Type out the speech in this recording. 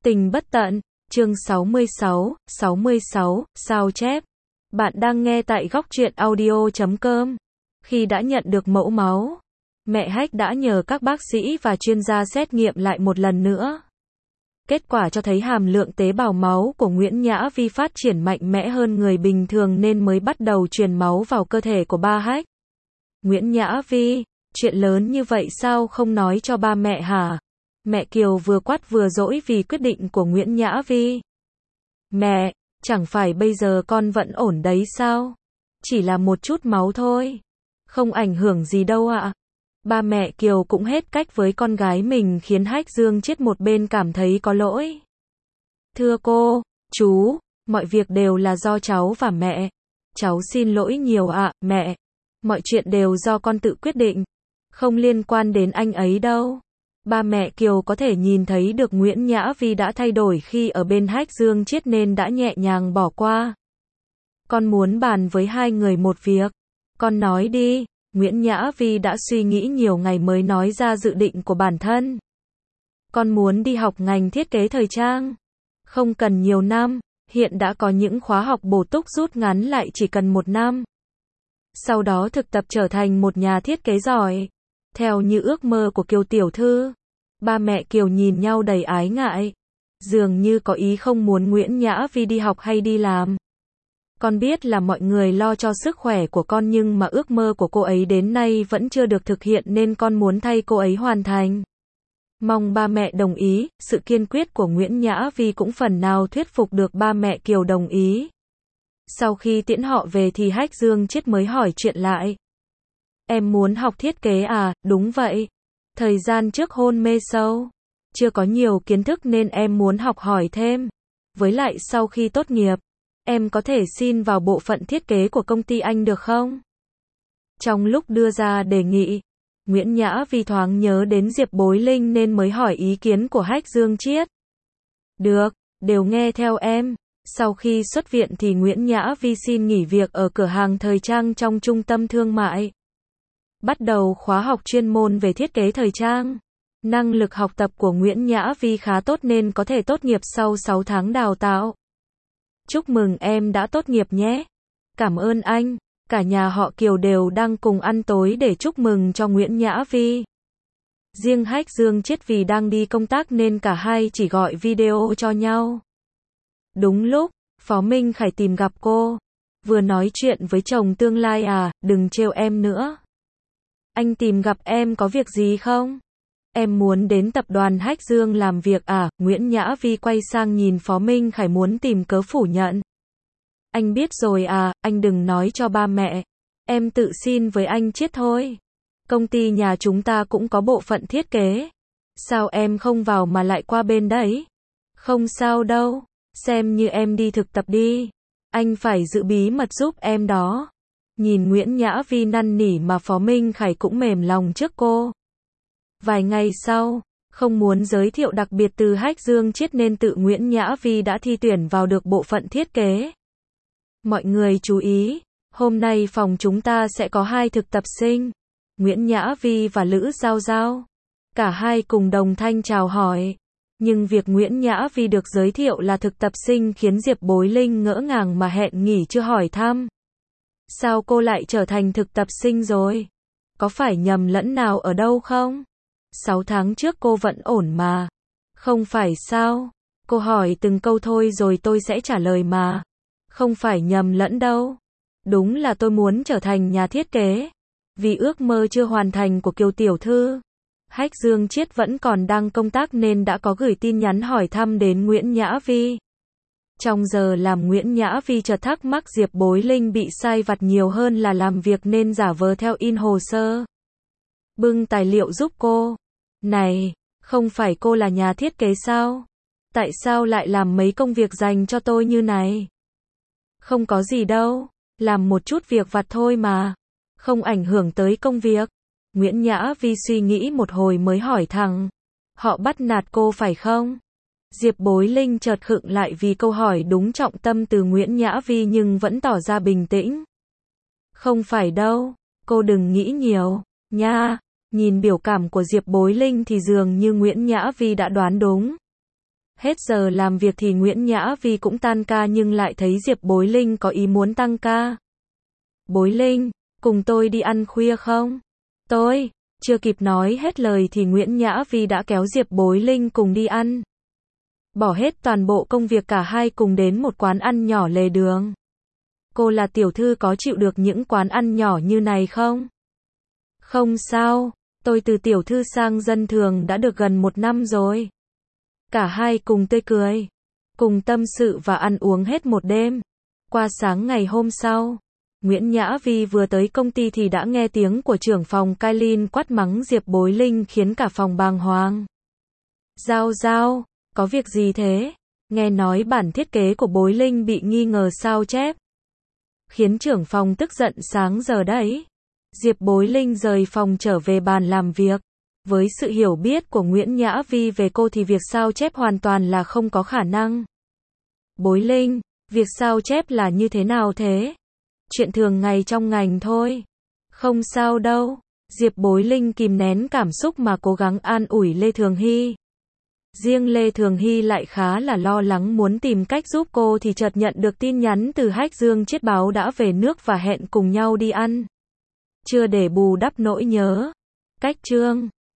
Tình bất tận, chương 66, sao chép. Bạn đang nghe tại góc truyện audio.com. Khi đã nhận được mẫu máu, mẹ Hách đã nhờ các bác sĩ và chuyên gia xét nghiệm lại một lần nữa. Kết quả cho thấy hàm lượng tế bào máu của Nguyễn Nhã Vi phát triển mạnh mẽ hơn người bình thường nên mới bắt đầu truyền máu vào cơ thể của ba Hách. Nguyễn Nhã Vi, chuyện lớn như vậy sao không nói cho ba mẹ hả? Mẹ Kiều vừa quát vừa dỗi vì quyết định của Nguyễn Nhã Vi. Mẹ, chẳng phải bây giờ con vẫn ổn đấy sao? Chỉ là một chút máu thôi. Không ảnh hưởng gì đâu ạ. Ba mẹ Kiều cũng hết cách với con gái mình khiến Hách Dương chết một bên cảm thấy có lỗi. Thưa cô, chú, mọi việc đều là do cháu và mẹ. Cháu xin lỗi nhiều ạ, mẹ. Mọi chuyện đều do con tự quyết định. Không liên quan đến anh ấy đâu. Ba mẹ Kiều có thể nhìn thấy được Nguyễn Nhã Vi đã thay đổi khi ở bên Hách Dương chết nên đã nhẹ nhàng bỏ qua. Con muốn bàn với hai người một việc. Con nói đi. Nguyễn Nhã Vi đã suy nghĩ nhiều ngày mới nói ra dự định của bản thân. Con muốn đi học ngành thiết kế thời trang. Không cần nhiều năm, hiện đã có những khóa học bổ túc rút ngắn lại chỉ cần 1 năm. Sau đó thực tập trở thành một nhà thiết kế giỏi. Theo như ước mơ của Kiều tiểu thư. Ba mẹ Kiều nhìn nhau đầy ái ngại. Dường như có ý không muốn Nguyễn Nhã Vi đi học hay đi làm. Con biết là mọi người lo cho sức khỏe của con nhưng mà ước mơ của cô ấy đến nay vẫn chưa được thực hiện nên con muốn thay cô ấy hoàn thành. Mong ba mẹ đồng ý, sự kiên quyết của Nguyễn Nhã Vi cũng phần nào thuyết phục được ba mẹ Kiều đồng ý. Sau khi tiễn họ về thì Hách Dương chết mới hỏi chuyện lại. Em muốn học thiết kế à? Đúng vậy. Thời gian trước hôn mê sâu. Chưa có nhiều kiến thức nên em muốn học hỏi thêm. Với lại sau khi tốt nghiệp, em có thể xin vào bộ phận thiết kế của công ty anh được không? Trong lúc đưa ra đề nghị, Nguyễn Nhã Vi thoáng nhớ đến Diệp Bối Linh nên mới hỏi ý kiến của Hách Dương Chiết. Được, đều nghe theo em. Sau khi xuất viện thì Nguyễn Nhã Vi xin nghỉ việc ở cửa hàng thời trang trong trung tâm thương mại. Bắt đầu khóa học chuyên môn về thiết kế thời trang. Năng lực học tập của Nguyễn Nhã Vi khá tốt nên có thể tốt nghiệp sau 6 tháng đào tạo. Chúc mừng em đã tốt nghiệp nhé. Cảm ơn anh. Cả nhà họ Kiều đều đang cùng ăn tối để chúc mừng cho Nguyễn Nhã Vi. Riêng Hách Dương chết vì đang đi công tác nên cả hai chỉ gọi video cho nhau. Đúng lúc, Phó Minh Khải tìm gặp cô. Vừa nói chuyện với chồng tương lai à, đừng trêu em nữa. Anh tìm gặp em có việc gì không? Em muốn đến tập đoàn Hách Dương làm việc à? Nguyễn Nhã Vi quay sang nhìn Phó Minh Khải muốn tìm cớ phủ nhận. Anh biết rồi à, anh đừng nói cho ba mẹ. Em tự xin với anh Chiết thôi. Công ty nhà chúng ta cũng có bộ phận thiết kế. Sao em không vào mà lại qua bên đấy? Không sao đâu, xem như em đi thực tập đi. Anh phải giữ bí mật giúp em đó. Nhìn Nguyễn Nhã Vi năn nỉ mà Phó Minh Khải cũng mềm lòng trước cô. Vài ngày sau, không muốn giới thiệu đặc biệt từ Hách Dương Chiết nên tự Nguyễn Nhã Vi đã thi tuyển vào được bộ phận thiết kế. Mọi người chú ý, hôm nay phòng chúng ta sẽ có 2 thực tập sinh, Nguyễn Nhã Vi và Lữ Giao Giao. Cả hai cùng đồng thanh chào hỏi. Nhưng việc Nguyễn Nhã Vi được giới thiệu là thực tập sinh khiến Diệp Bối Linh ngỡ ngàng mà hẹn nghỉ chưa hỏi thăm. Sao cô lại trở thành thực tập sinh rồi? Có phải nhầm lẫn nào ở đâu không? 6 tháng trước cô vẫn ổn mà. Không phải sao? Cô hỏi từng câu thôi rồi tôi sẽ trả lời mà. Không phải nhầm lẫn đâu. Đúng là tôi muốn trở thành nhà thiết kế. Vì ước mơ chưa hoàn thành của Kiều tiểu thư. Hách Dương Chiết vẫn còn đang công tác nên đã có gửi tin nhắn hỏi thăm đến Nguyễn Nhã Vi. Trong giờ làm Nguyễn Nhã Vi chợt thắc mắc Diệp Bối Linh bị sai vặt nhiều hơn là làm việc nên giả vờ theo in hồ sơ. Bưng tài liệu giúp cô. Này, không phải cô là nhà thiết kế sao? Tại sao lại làm mấy công việc dành cho tôi như này? Không có gì đâu, làm một chút việc vặt thôi mà. Không ảnh hưởng tới công việc. Nguyễn Nhã Vi suy nghĩ một hồi mới hỏi thẳng. Họ bắt nạt cô phải không? Diệp Bối Linh chợt khựng lại vì câu hỏi đúng trọng tâm từ Nguyễn Nhã Vi nhưng vẫn tỏ ra bình tĩnh. Không phải đâu, cô đừng nghĩ nhiều, nha. Nhìn biểu cảm của Diệp Bối Linh thì dường như Nguyễn Nhã Vi đã đoán đúng. Hết giờ làm việc thì Nguyễn Nhã Vi cũng tan ca nhưng lại thấy Diệp Bối Linh có ý muốn tăng ca. Bối Linh, cùng tôi đi ăn khuya không? Tôi, chưa kịp nói hết lời thì Nguyễn Nhã Vi đã kéo Diệp Bối Linh cùng đi ăn. Bỏ hết toàn bộ công việc cả hai cùng đến một quán ăn nhỏ lề đường. Cô là tiểu thư có chịu được những quán ăn nhỏ như này không? Không sao, tôi từ tiểu thư sang dân thường đã được gần 1 năm rồi. Cả hai cùng tươi cười, cùng tâm sự và ăn uống hết một đêm. Qua sáng ngày hôm sau, Nguyễn Nhã Vi vừa tới công ty thì đã nghe tiếng của trưởng phòng Kailin quát mắng Diệp Bối Linh khiến cả phòng bàng hoàng. Giao Giao, có việc gì thế? Nghe nói bản thiết kế của Bối Linh bị nghi ngờ sao chép. Khiến trưởng phòng tức giận sáng giờ đấy. Diệp Bối Linh rời phòng trở về bàn làm việc. Với sự hiểu biết của Nguyễn Nhã Vi về cô thì việc sao chép hoàn toàn là không có khả năng. Bối Linh, việc sao chép là như thế nào thế? Chuyện thường ngày trong ngành thôi. Không sao đâu. Diệp Bối Linh kìm nén cảm xúc mà cố gắng an ủi Lê Thường Hy. Riêng Lê Thường Hy lại khá là lo lắng muốn tìm cách giúp cô thì chợt nhận được tin nhắn từ Hách Dương Chiết Báo đã về nước và hẹn cùng nhau đi ăn. Chưa để bù đắp nỗi nhớ. Cách chương